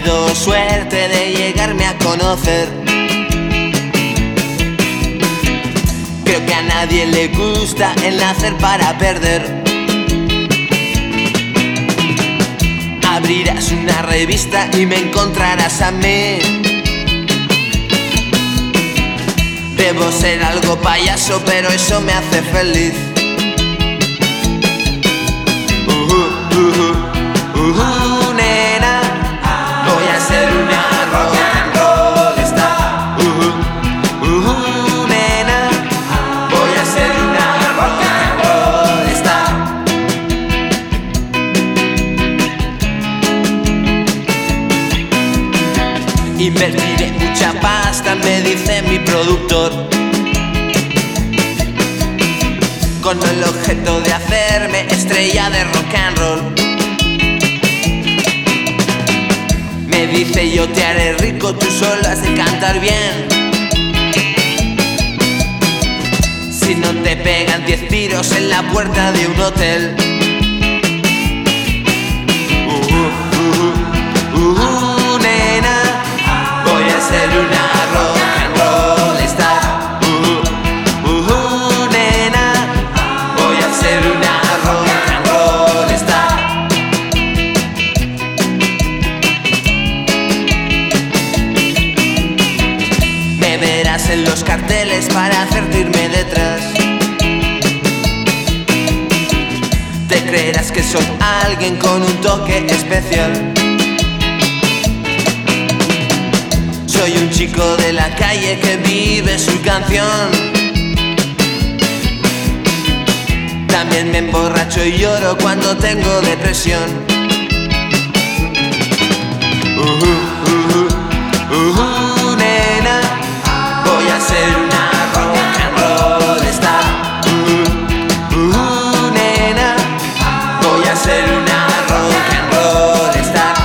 tenido suerte de llegarme a conocer. Creo que a nadie le gusta el nacer para perder. Abrirás una revista y me encontrarás a mí. Debo ser algo payaso, pero eso me hace feliz. Nena, voy a ser una rock and roll star. Nena, voy a ser una rock and roll star. Invertiré mucha pasta, me dice mi productor, con el objeto de hacerme estrella de rock and roll. Me dice: yo te haré rico, tú solo has de cantar bien. Si no te pegan 10 tiros en la puerta de un hotel. Nena, voy a ser una rock and roll star. Nena, voy a ser una rock and roll star. Me verás en los carteles para hacerte irme detrás. Te creerás que soy alguien con un toque especial. Soy un chico de la calle que vive su canción. También me emborracho y lloro cuando tengo depresión. Nena, voy a ser una rock and roll star. Nena, voy a ser una rock and roll star.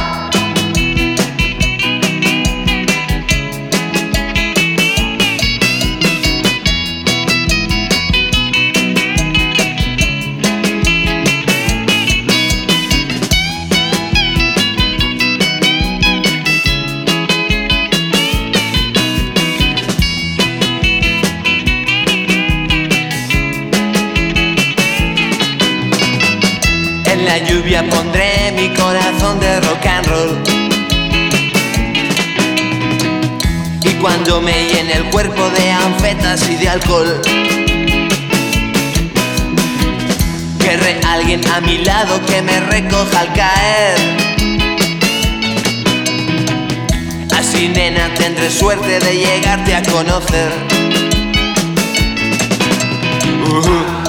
En la lluvia pondré mi corazón de rock and roll. Y cuando me llene el cuerpo de anfetas y de alcohol, querré a alguien a mi lado que me recoja al caer. Así, nena, tendré suerte de llegarte a conocer.